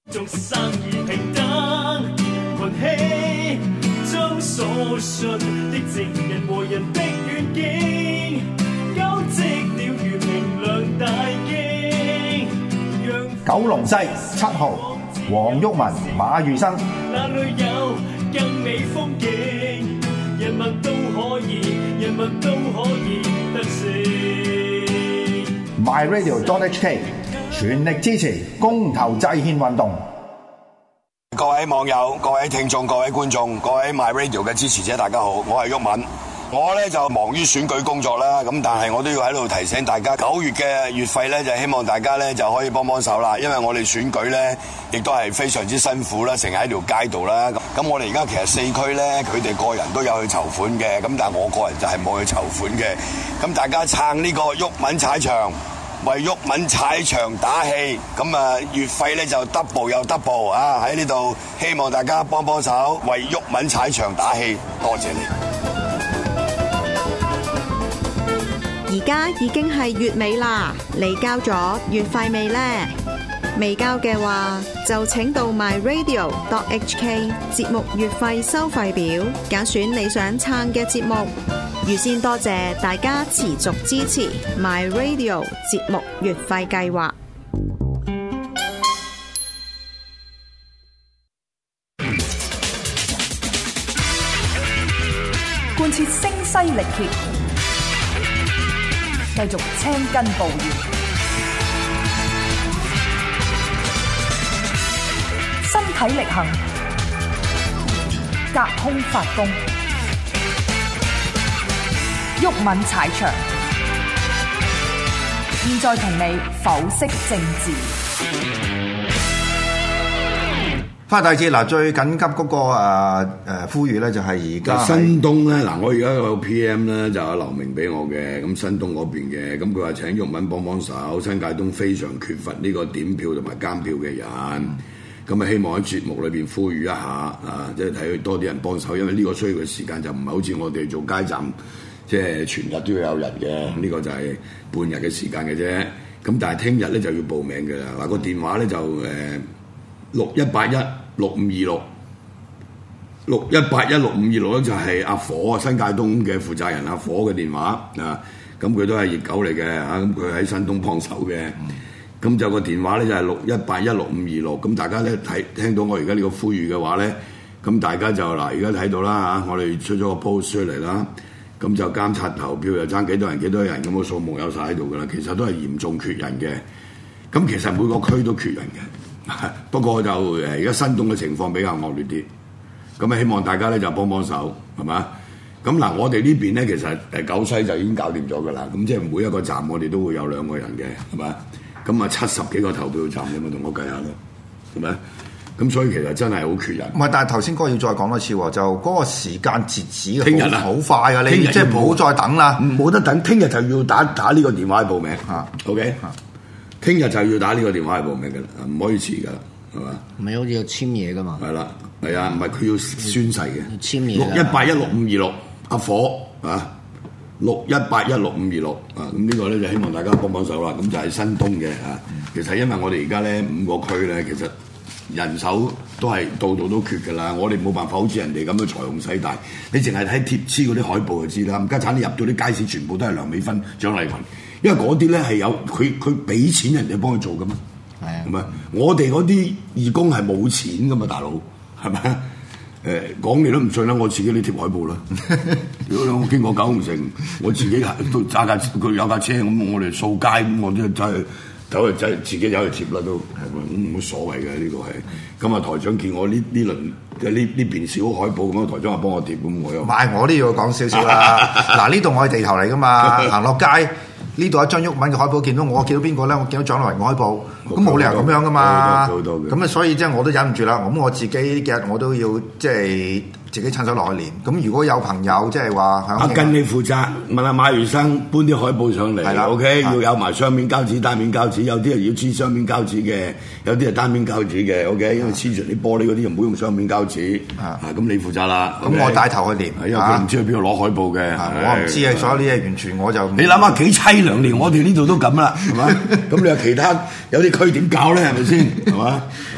眾生而平等，群起將所信的正人和人的願景，交織了如明亮大經。 九龍西7號黃毓民、馬如生。 那裏有更美風景，人民都可以得勝。 myradio.hk 全力支持公投制憲運動。 各位網友、各位聽眾、各位觀眾、各位 MyRadio 嘅支持者，大家好，我係毓民。我咧就忙於選舉工作啦，咁但係我都要喺度提醒大家，9月嘅月費咧就希望大家咧就可以幫手啦，因為我哋選舉咧亦都係非常之辛苦啦，成日喺條街度啦。咁我哋而家其實4區咧，佢哋個人都有去籌款嘅，咁但係我個人就係冇去籌款嘅。咁大家撐呢個毓民踩場，為毓民踩場打氣，咁啊月費咧就 double 又 double 啊！喺呢度希望大家幫手，為毓民踩場打氣，多謝你。 而家已經係月尾啦，你交咗月費未呢？未交嘅話，就請到 myradio.hk 節目月費收費表，揀選你想撐嘅節目。預先多謝大家持續支持 myradio 節目月費計劃。 貫徹聲嘶力竭，繼續青筋暴現，身體力行，隔空發功，毓民踩場，現在同你剖析政治。 翻第二節嗱，最緊急嗰個呼籲咧，就係而家新東咧嗱，我而家有 PM 咧就有劉明俾我嘅，咁新東嗰邊嘅，咁佢話請毓民幫手，新界東非常缺乏呢個點票同埋監票嘅人，咁啊希望喺節目裏邊呼籲一下啊，即係睇多啲人幫手，因為呢個需要嘅時間就唔係好似我哋做街站，即係全日都要有人嘅，呢個就係半日嘅時間嘅啫。咁但係聽日咧就要報名嘅啦，嗱個電話咧就61816526。61816526咧就係阿火新界東嘅負責人阿火嘅電話啊，咁佢都係熱狗嚟嘅嚇，咁佢喺新東幫手嘅，咁就個電話咧就係61816526，咁大家咧聽到我而家呢個呼籲嘅話咧，咁大家就嗱而家睇到啦嚇，我哋出咗個 post 出嚟啦，咁就監察投票又爭幾多人，咁個數目有晒喺度噶啦，其實都係嚴重缺人嘅，咁其實每個區都缺人嘅，不過就而家新東嘅情況比較惡劣啲。咁啊，希望大家咧就幫手，係嘛？咁嗱，我哋呢邊咧其實九西就已經搞掂咗㗎啦。咁即係每一個站我哋都會有2個人嘅，係嘛？咁啊70幾個投票站，你咪同我計下咯，係咪？咁所以其實真係好缺人。 唔係，但係頭先嗰個要再講多次喎，就嗰個時間截止聽日啊， 好快啊！你即係唔好再等啦， 冇得等，聽日就要打呢個電話去報名嚇。OK，聽日就要打呢個電話去報名㗎啦，唔可以遲㗎啦，係嘛？ 唔係好似要簽嘢㗎嘛？ 係啦。係啊，唔係佢要宣誓嘅。 簽嘢。 61816526阿火啊，61816526啊，咁呢個咧就希望大家幫手啦。咁就係新東嘅啊。其實因為我哋而家咧5個區咧，其實人手都係度度都缺㗎啦。我哋冇辦法好似人哋咁樣財雄勢大。你淨係睇貼黐嗰啲海報就知啦。家產你入到啲街市，全部都係梁美芬、蔣麗芸，因為嗰啲咧係有佢俾錢人哋幫佢做㗎嘛。係啊。咁啊，我哋嗰啲義工係冇錢㗎嘛，大佬。係咪啊？講你都唔信啦！我自己呢貼海報啦。如果我經過九龍城，我自己都揸架佢有架車咁，我哋掃街咁，我都走去自己走去貼啦都，冇所謂嘅呢個係。咁啊台長見我呢輪嘅呢邊小海報咁，台長話幫我貼咁，我又唔係我都要講少少啦。嗱呢度我係地頭嚟噶嘛，行落街。呢度一張毓民嘅海報，見到邊個咧？我見到蔣麗芸嘅海報，咁冇理由咁樣噶嘛。咁啊，所以即係我都忍唔住啦。咁我自己嘅我都要即係自己親手落去練。咁如果有朋友即係話響，阿根你負責問阿馬如生搬啲海報上嚟，係啦 ，OK，要有埋雙面膠紙、單面膠紙，有啲係要黐雙面膠紙嘅，有啲係單面膠紙嘅 ，OK，因為黐住啲玻璃嗰啲就唔好用雙面膠紙。咁你負責啦。咁我帶頭去練，因為佢唔知去邊度攞海報嘅。我唔知啊，所有呢嘢完全我就你諗下幾凄涼，連我哋呢度都咁啦，係嘛？咁你話其他有啲區點搞咧？係咪先？係嘛？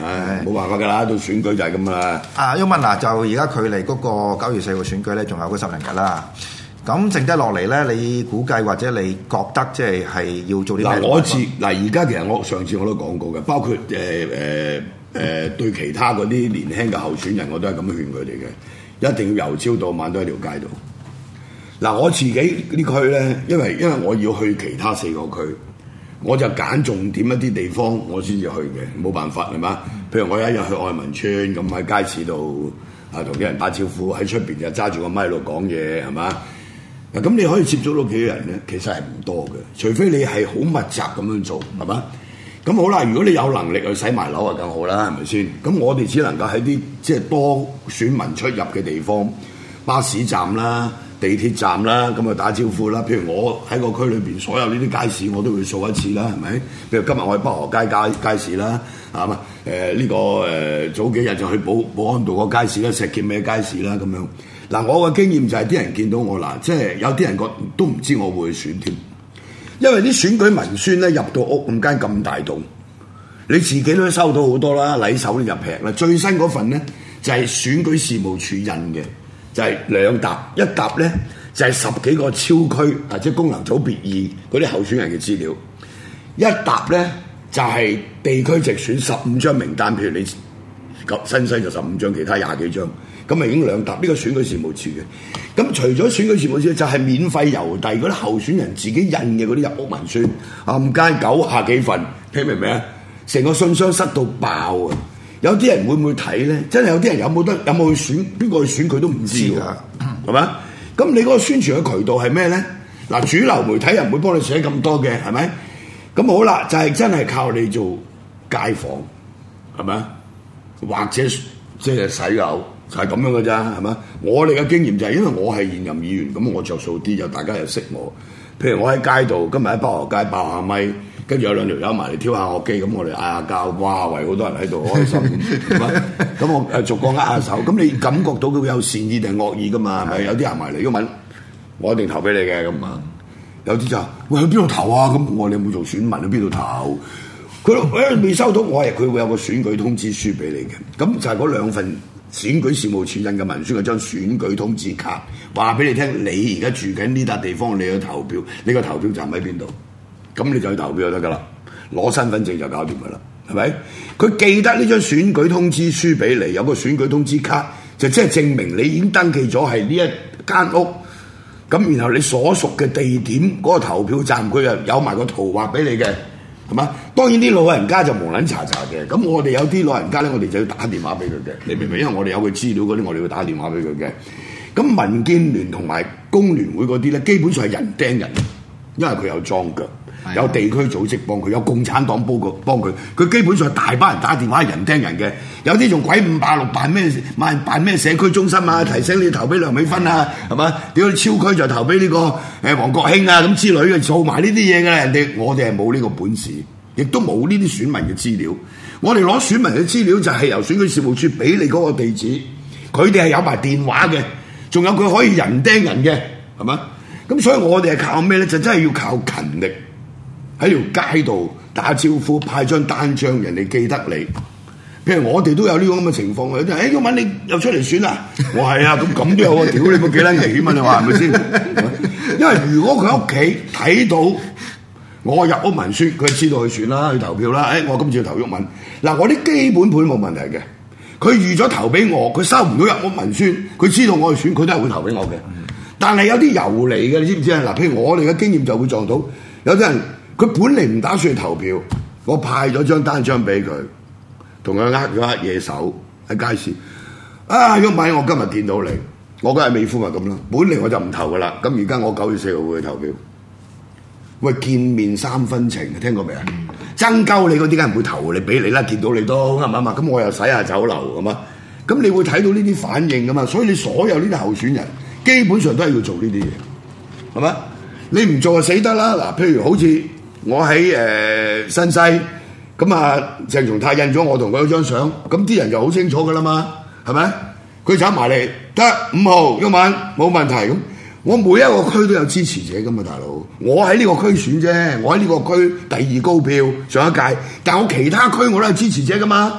冇辦法㗎啦，到選舉就係咁啦。 毓民嗱，就而家距離嗰個9月4號選舉咧，仲有嗰10零日啦。咁剩低落嚟咧，你估計或者你覺得即係要做啲咩？ 而家其實我上次我都講過嘅，包括對其他嗰啲年輕嘅候選人，我都係咁樣勸佢哋嘅，一定要由朝到晚都喺條街度。嗱，我自己啲區咧，因為我要去其他4個區，我就揀重點一啲地方我先至去嘅，冇辦法係嘛？譬如我有一日去愛民村，咁喺街市度同啲人打招呼，喺出邊就揸住個咪喺度講嘢係嘛？咁你可以接觸到幾多人咧？其實係唔多嘅，除非你係好密集咁樣做，係嘛？咁好啦，如果你有能力去洗埋樓啊，更好啦，係咪先？咁我哋只能夠喺啲即係多選民出入嘅地方，巴士站啦、地鐵站啦，咁啊打招呼啦。譬如我喺個區裏邊所有呢啲街市，我都會掃一次啦，係咪？譬如今日我喺北河街市啦，係嘛？早幾日就去寶安道個街市啦、石硤尾街市啦，咁樣。嗱，我嘅經驗就係啲人見到我嗱，即係有啲人都唔知我會去選添，因為啲選舉文宣咧入到屋咁間咁大棟，你自己都收到好多啦，禮手就劈啦。最新嗰份咧就係選舉事務處印嘅，就係2疊，一疊咧就係10幾個超區或者功能組別2嗰啲候選人嘅資料，一疊咧就係地區直選15張名單，譬如你新西就15張，其他20幾張。咁咪已經2疊，呢個選舉事務處嘅。咁除咗選舉事務處，就係免費郵遞嗰啲候選人自己印嘅嗰啲入屋文宣，冚街90幾份，聽明唔明啊？成個信箱塞到爆啊！有啲人會唔會睇咧？真係有啲人有冇去選？邊個去選佢都唔知㗎，係嘛？咁你嗰個宣傳嘅渠道係咩咧？嗱，主流媒體又唔會幫你寫咁多嘅，係咪？咁好啦，就係真係靠你做街訪，係咪？或者即係洗樓。就係咁樣嘅咋，係嘛？我哋嘅經驗就係因為我係現任議員，咁我着數啲，就大家又識我。譬如我喺街度，今日喺北河街爆下咪，跟住有2條友埋嚟挑下我機，咁我哋嗌下交，哇！圍好多人喺度，開心，係嘛？咁我逐個握下手，咁你感覺到佢有善意定惡意噶嘛？係咪？有啲人埋嚟，咁問我一定投俾你嘅咁啊。有啲就喂去邊度投啊？咁我哋有冇做選民去邊度投？佢未收到，佢會有個選舉通知書俾你嘅，咁就係嗰2份。選舉事務處印嘅文宣嗰張選舉通知卡，話俾你聽，你而家住緊呢笪地方，你去投票，你個投票站喺邊度？咁你就去投票就得噶啦，攞身份證就搞掂噶啦，係咪？佢記得呢張選舉通知書俾你，有個選舉通知卡，就即係證明你已經登記咗係呢一間屋。咁然後你所屬嘅地點嗰個投票站，佢又有埋個圖畫俾你嘅。係嘛？當然啲老人家就無撚查嘅，咁我哋有啲老人家咧，我哋就要打電話俾佢嘅，你明唔明？因為我哋有佢資料嗰啲，我哋要打電話俾佢嘅。咁民建聯同埋工聯會嗰啲咧，基本上係人釘人，因為佢有裝腳，有地區組織幫佢，有共產黨幫佢，佢基本上係大班人打電話係人釘人嘅。有啲仲鬼586辦咩社區中心啊，提醒你投俾梁美芬啊，係嘛？屌你超區就投俾呢個黃國興啊咁之類嘅，做埋呢啲嘢嘅。我哋係冇呢個本事，亦都冇呢啲選民嘅資料。我哋攞選民嘅資料就係由選舉事務處俾你嗰個地址，佢哋係有埋電話嘅，仲有佢可以人釘人嘅，係嘛？咁所以我哋係靠咩咧？就真係要靠勤力喺條街度打招呼，派張單張，人哋記得你。譬如我哋都有呢個咁嘅情況，有啲人毓民你又出嚟選啦，我係啊，咁都有啊，屌你冇幾撚危險啊？你話係咪先？因為如果佢喺屋企睇到我入屋文宣，佢知道去選啦，去投票啦。我今次要投毓民，嗱，我啲基本盤冇問題嘅。佢預咗投俾我，佢收唔到入屋文宣，佢知道我去選，佢都係會投俾我嘅。但係有啲遊離嘅，你知唔知啊？嗱，譬如我哋嘅經驗就會撞到有啲人，佢本嚟唔打算去投票，我派咗張單張俾佢。同佢握咗黑嘢手喺街市，毓民，我今日見到你，我嗰日美孚咪咁咯。本嚟我就唔投噶啦，咁而家我9月4號會去投票。喂，見面3分情，聽過未啊？爭鳩你嗰啲梗係唔會投你俾你啦，見到你都啱唔啱啊？咁我又洗下酒樓，係嘛？咁你會睇到呢啲反應噶嘛？所以你所有呢啲候選人基本上都係要做呢啲嘢，係嘛？你唔做就死得啦。嗱，譬如好似我喺新西。咁啊，鄭松泰印咗我同佢嗰張相，咁啲人就好清楚噶啦嘛，係咪？佢走埋嚟得5號毓民冇問題咁，我每一個區都有支持者噶嘛，大佬。我喺呢個區選啫，我喺呢個區第2高票上一屆，但我其他區我都係支持者噶嘛。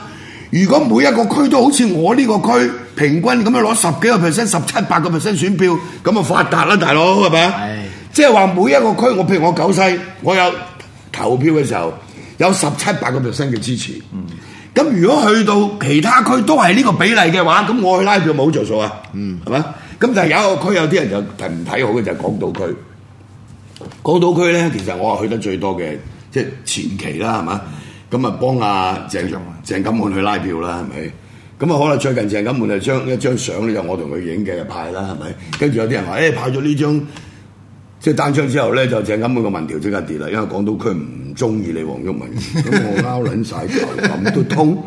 如果每一個區都好似我呢個區平均咁樣攞10幾個%、17、8%選票，咁啊發達啦，大佬係咪啊？即係話每一個區，譬如我九西，我有投票嘅時候有17、8%嘅支持。咁如果去到其他區都係呢個比例嘅話，咁我去拉票冇着數啊？係咪？咁但係有一個區有啲人就唔睇好嘅就係港島區。港島區咧，其實我係去得最多嘅，即係前期啦，係嘛？咁啊幫阿鄭錦滿去拉票啦，係咪？咁啊可能最近鄭錦滿就將一張相咧，就我同佢影嘅派啦，係咪？跟住有啲人話，派咗呢張即係單張之後咧，就鄭錦滿個民調即刻跌啦，因為港島區唔中意你黃毓民，咁我拗撚晒頭，咁都通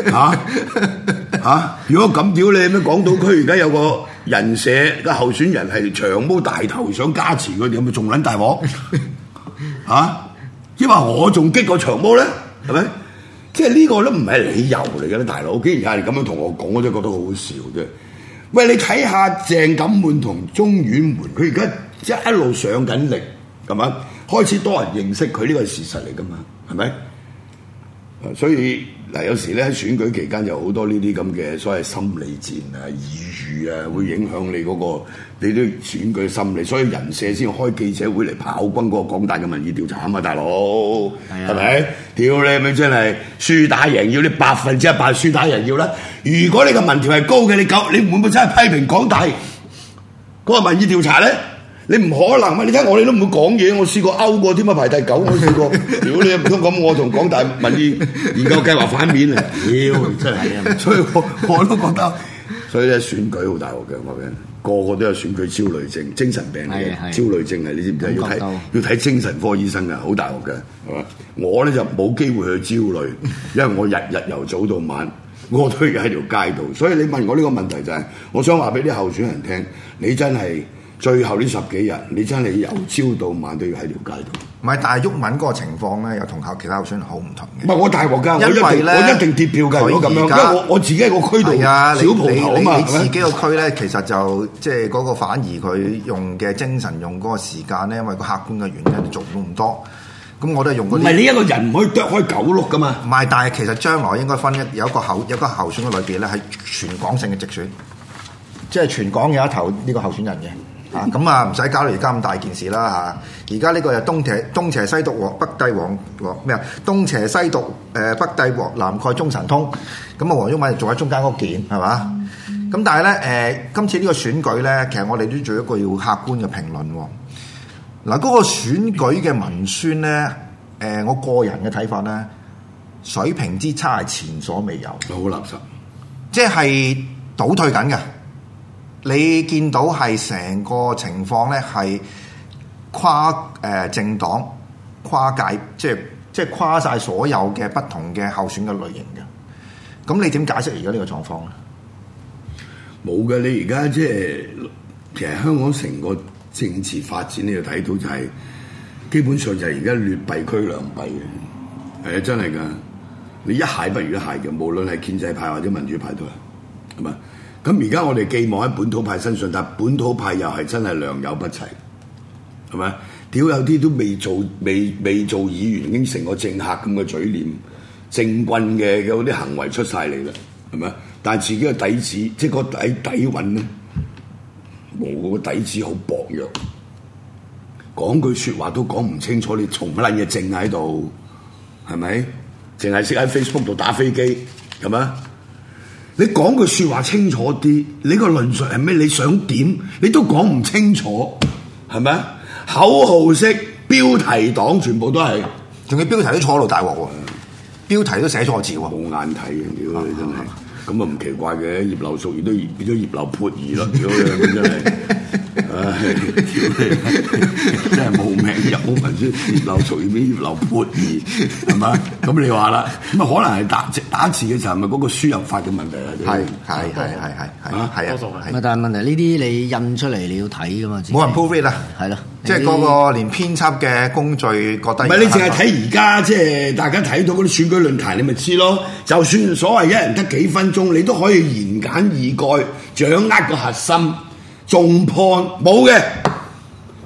嚇？如果咁屌你咩？港島區而家有個人社嘅候選人係長毛大頭想加持佢哋，有冇仲撚大鑊嚇？因為我仲激過長毛咧，係咪？即係呢個都唔係理由嚟嘅咧，大佬。既然係咁樣同我講，我真係覺得好好笑啫。喂，你睇下鄭錦滿同鍾婉梅，佢而家即係一路上緊力，係嘛？開始多人認識佢，呢個係事實嚟噶嘛？係咪？所以嗱，有時咧喺選舉期間有好多呢啲咁嘅所謂心理戰啊、耳語啊，會影響你嗰個你啲選舉心理。所以人社先開記者會嚟炮轟嗰個港大嘅民意調查啊嘛，大佬係咪？屌你咪真係輸打贏要，你100%輸打贏要啦！如果你個民調係高嘅，你會唔會真係批評港大嗰個民意調查咧？你唔可能嘛！你睇我哋都唔會講嘢，我試過勾過添啊，排第9我試過。屌你唔通咁，我同港大民意研究計劃反面啊！屌真係啊！所以我都覺得，所以咧選舉好大鑊嘅，我講個個都有選舉焦慮症、精神病嚟嘅焦慮症係，你知唔知？要睇精神科醫生嘅，好大鑊嘅，係嘛？我咧就冇機會去焦慮，因為我日日由早到晚，我都喺條街度。所以你問我呢個問題就係，我想話俾啲候選人聽，你真係。最後呢10幾日，你真係由朝到晚都要喺條街度。 唔係，但係毓民嗰個情況咧，又同其他候選人好唔同嘅。 唔係我大鑊㗎，我一定貼票㗎。如果咁樣，因為我自己喺個區度小蒲頭啊嘛。 你自己個區咧，其實就即係嗰個反而佢用嘅精神用嗰個時間咧，因為個客觀嘅原因做唔到咁多。咁我都係用嗰啲。唔係你一個人唔可以剁開9碌㗎嘛。唔係，但係其實將來應該分有一個候選嘅裏邊咧，係全港性嘅直選，即係全港有一頭呢個候選人嘅。咁唔使搞到而家咁大件事啦嚇！而家呢個又東邪西毒北帝王咩啊？東邪西毒北帝王南蓋中神通，咁啊黃毓民仲喺中間嗰件係嘛？咁但係咧今次呢個選舉咧，其實我哋都做一個要客觀嘅評論喎。嗱，嗰個選舉嘅文宣咧，我個人嘅睇法咧，水平之差係前所未有， 好垃圾， 即係倒退緊嘅。你見到係成個情況咧，係跨政黨、跨界，即係跨晒所有嘅不同嘅候選嘅類型嘅。咁你點解釋而家呢個狀況咧？ 冇嘅，你而家即係其實香港成個政治發展，你就睇到就係、基本上就係而家劣幣驅良幣嘅，係啊，真係㗎。你一蟹不如一蟹嘅，無論係建制派或者民主派都係，係嘛？咁而家我哋寄望喺本土派身上，但本土派又係真係良莠不齊，係咪？屌有啲都未做議員，已經成個政客咁嘅嘴臉，政棍嘅嗰啲行為出晒嚟啦，係咪？但係自己嘅底子，即係個底蘊咧，冇個底子好薄弱，講句説話都講唔清楚，你從乜嘢正喺度，係咪？淨係識喺 Facebook 度打飛機，係咪？你講句説話清楚啲，你個論述係咩？你想點？你都講唔清楚，係咪啊？口號式標題黨全部都係， 仲要標題都錯到大鑊喎，標題都寫錯字喎， 冇眼睇嘅，屌你真係，咁啊唔奇怪嘅，葉劉淑儀都變咗葉劉潑兒咯，屌你真係，唉，屌你真係冇命入冇文書，葉劉淑儀變葉劉潑兒，係嘛？咁你話啦，咁啊可能係打字嘅時候，係咪嗰個輸入法嘅問題啊？ 係啊， 但係問題呢啲你印出嚟你要睇噶嘛？ 冇人 prove it 啦， 係咯， 即係嗰個連編輯嘅工序覺得唔係你淨係睇而家即係大家睇到嗰啲選舉論壇，你咪知咯。就算所謂一人得幾分鐘，你都可以言簡意賅，掌握個核心。重判冇嘅，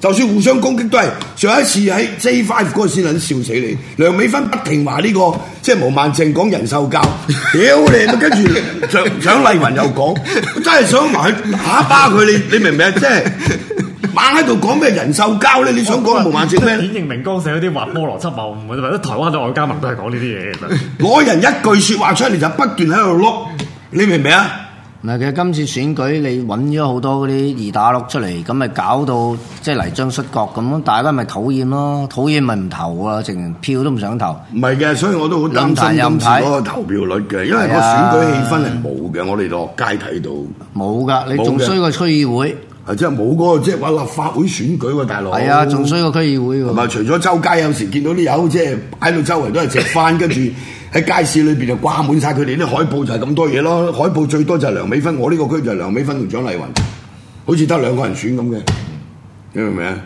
就算互相攻擊都係上一次喺 J5 嗰個先撚笑死你，梁美芬不停話呢個即係毛孟靜講人獸交，屌你！跟住蔣麗芸又講，真係想埋去打巴佢，你明唔明啊？即係猛喺度講咩人獸交咧？你想講毛孟靜咩？ 典型明光社嗰啲滑坡邏輯謬誤，或者台灣嘅外交文都係講呢啲嘢嘅。 攞人一句説話出嚟就不斷喺度碌，你明唔明啊？ 唔係，其實今次選舉你揾咗好多嗰啲二打六出嚟，咁咪搞到即係泥漿摔角咁，大家咪討厭咯，討厭咪唔投啊，淨票都唔想投。 唔係嘅，所以我都好擔心今次嗰個投票率嘅，因為個選舉氣氛係冇嘅，我哋落街睇到冇㗎，你仲衰過區議會。 係即係冇嗰個即係話立法會選舉喎，大佬。係啊，仲衰過區議會喎。 同埋除咗周街有時見到啲友即係喺度周圍都係食飯，跟住喺街市裏邊就掛滿晒佢哋啲海報，就係咁多嘢咯。海報最多就係梁美芬，我呢個區就係梁美芬同蔣麗芸，好似得兩個人選咁嘅，你明唔明啊？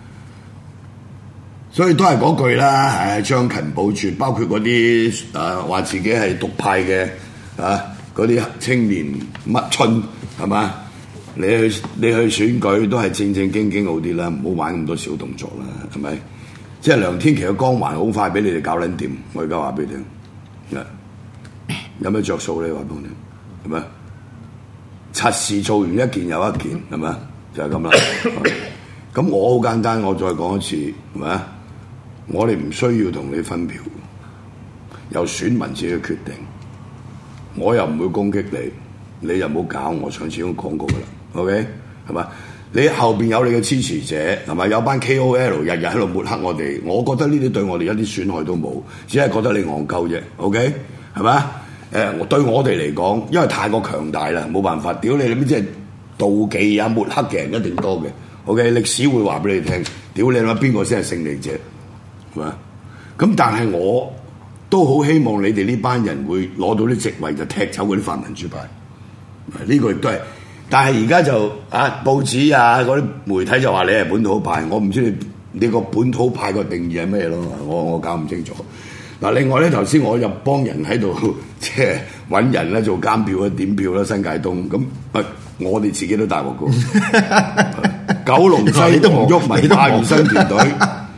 所以都係嗰句啦，係將勤補拙，包括嗰啲話自己係獨派嘅嗰啲青年乜春係嘛？你去選舉都係正正經經好啲啦，唔好玩咁多小動作啦，係咪？即係梁天琦嘅光環好快俾你哋搞撚掂，我而家話俾你聽，有咩着數咧？話俾我聽，係咪？柒事做完一件又一件，係咪？就係咁啦。咁我好簡單，我再講一次，係咪？我哋唔需要同你分票，由選民自己決定。我又唔會攻擊你，你又冇搞我，上次已經講過噶啦。OK， 係嘛？你後邊有你嘅支持者，係咪？有班 KOL 日日喺度抹黑我哋，我覺得呢啲對我哋一啲損害都冇，只係覺得你戇鳩啫。OK， 係嘛？對我哋嚟講，因為太過強大啦，冇辦法。屌你咩即係妒忌啊、抹黑嘅人一定多嘅。OK， 歷史會話俾你聽。屌你諗邊個先係勝利者？係嘛？咁但係我都好希望你哋呢班人會攞到啲席位，就踢走嗰啲泛民主派。呢個亦都係。但係而家就報紙嗰啲媒體就話你係本土派，我唔知你個本土派個定義係咩咯？我搞唔清楚。嗱，另外咧，頭先我又幫人喺度即係揾人咧做監票啊、點票啦，新界東咁我哋自己都大鑊過。九龍西同毓民馬如新團隊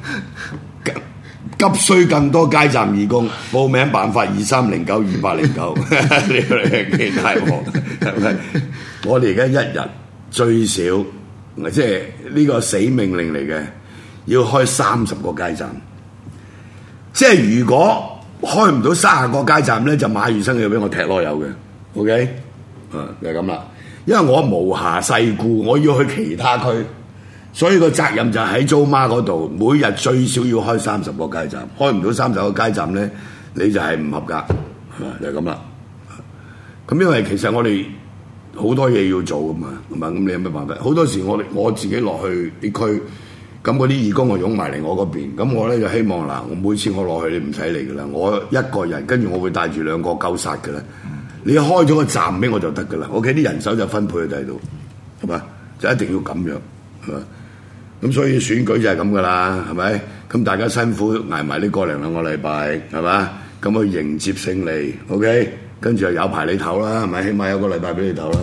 急需更多街站義工，報名辦法23092809，呢個係幾大鑊，係咪？我哋而家一日最少，即係呢個死命令嚟嘅，要開30個街站。即係如果開唔到30個街站咧，就馬如新要俾我踢囉柚嘅。OK， 就係咁啦。因為我無暇世顧，我要去其他區。所以個責任就喺租媽嗰度，每日最少要開30個街站，開唔到30個街站咧，你就係唔合格，就係咁啦。咁因為其實我哋好多嘢要做噶嘛，係嘛？咁你有咩辦法？好多時我自己落去啲區，咁嗰啲義工我擁埋嚟我嗰邊，咁我咧就希望嗱，我每次我落去你唔使嚟噶啦，我一個人跟住我會帶住2個夠殺噶啦，你開咗個站俾我就得噶啦，OK，啲人手就分配喺第度，係嘛？就一定要咁樣，係嘛？咁所以選舉就係咁噶啦，係咪？咁大家辛苦捱埋呢個零2個禮拜，係嘛？咁去迎接勝利 ，OK？ 跟住又有排你唞啦，係咪？起碼有個禮拜俾你唞啦。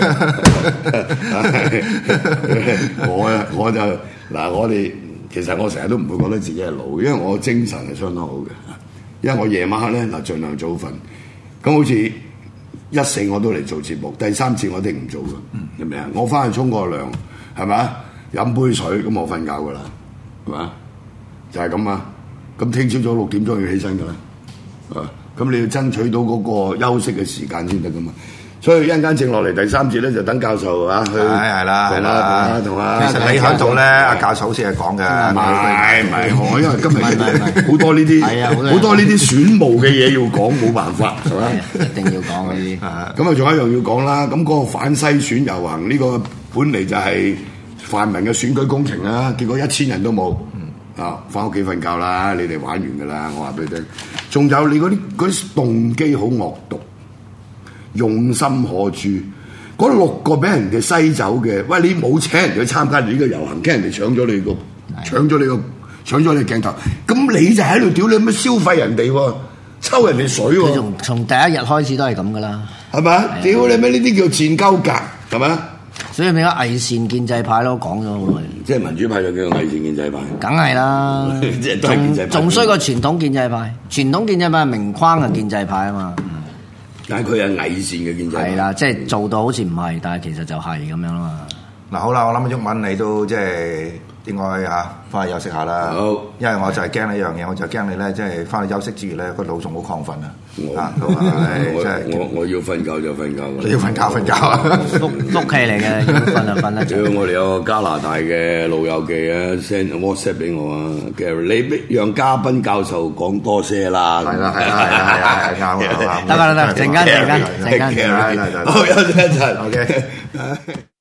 我就嗱，我哋其實我成日都唔會覺得自己係老，因為我精神係相當好嘅。因為我夜晚黑咧嗱，盡量早瞓。咁好似14我都嚟做節目，第3次我一定唔做嘅，明唔明啊？我翻去沖個涼，係咪啊？飲杯水，咁我瞓覺噶啦，係嘛？就係咁啊！咁聽朝早6點鐘要起身噶啦，咁你要爭取到嗰個休息嘅時間先得噶嘛。所以一陣間正落嚟第3節咧，就等教授去係啦， 同其實你喺度咧，阿教授好似係講嘅， 唔係我因為今日好多呢啲好多呢啲選務嘅嘢要講，冇辦法係嘛？ 一定要講嗰啲。 咁啊，仲有一樣要講啦。咁嗰個反西選遊行呢個本嚟就係泛民嘅選舉工程啦，結果1000人都冇，翻屋企瞓覺啦，你哋玩完噶啦，我話俾你聽。仲有你嗰啲動機好惡毒，用心可誅。嗰6個俾人哋篩走嘅，喂，你冇請人去參加呢個遊行，驚人哋搶咗你鏡頭，咁你就喺度屌你乜消費人哋喎，抽人哋水喎。 佢從第一日開始都係咁噶啦， 係咪？屌你咩？呢啲叫賤鳩格，係咪？ 所以變咗偽善建制派咯，講咗好耐。 即係民主派就叫做偽善建制派， 梗係啦， 即係都係建制派。 仲衰過傳統建制派，傳統建制派係明框嘅建制派啊嘛。 但係佢係偽善嘅建制派。 係啦，即係做到好似唔係，但係其實就係咁樣啦嘛。 嗱好啦，我諗毓民你都即係應該翻去休息下啦。 好， 因為我就係驚呢樣嘢，我就驚你咧，即係翻去休息之餘咧，個腦仲好亢奮啊！ 我要瞓覺就瞓覺。 你要瞓覺啊！ 福氣嚟嘅，要瞓就瞓得着。 我哋有個加拿大嘅老友記啊 ，send WhatsApp 俾我啊 ，Gary， 你讓嘉賓教授講多些啦。 係啦，啱。 得，陣間。 好，休息一陣。OK。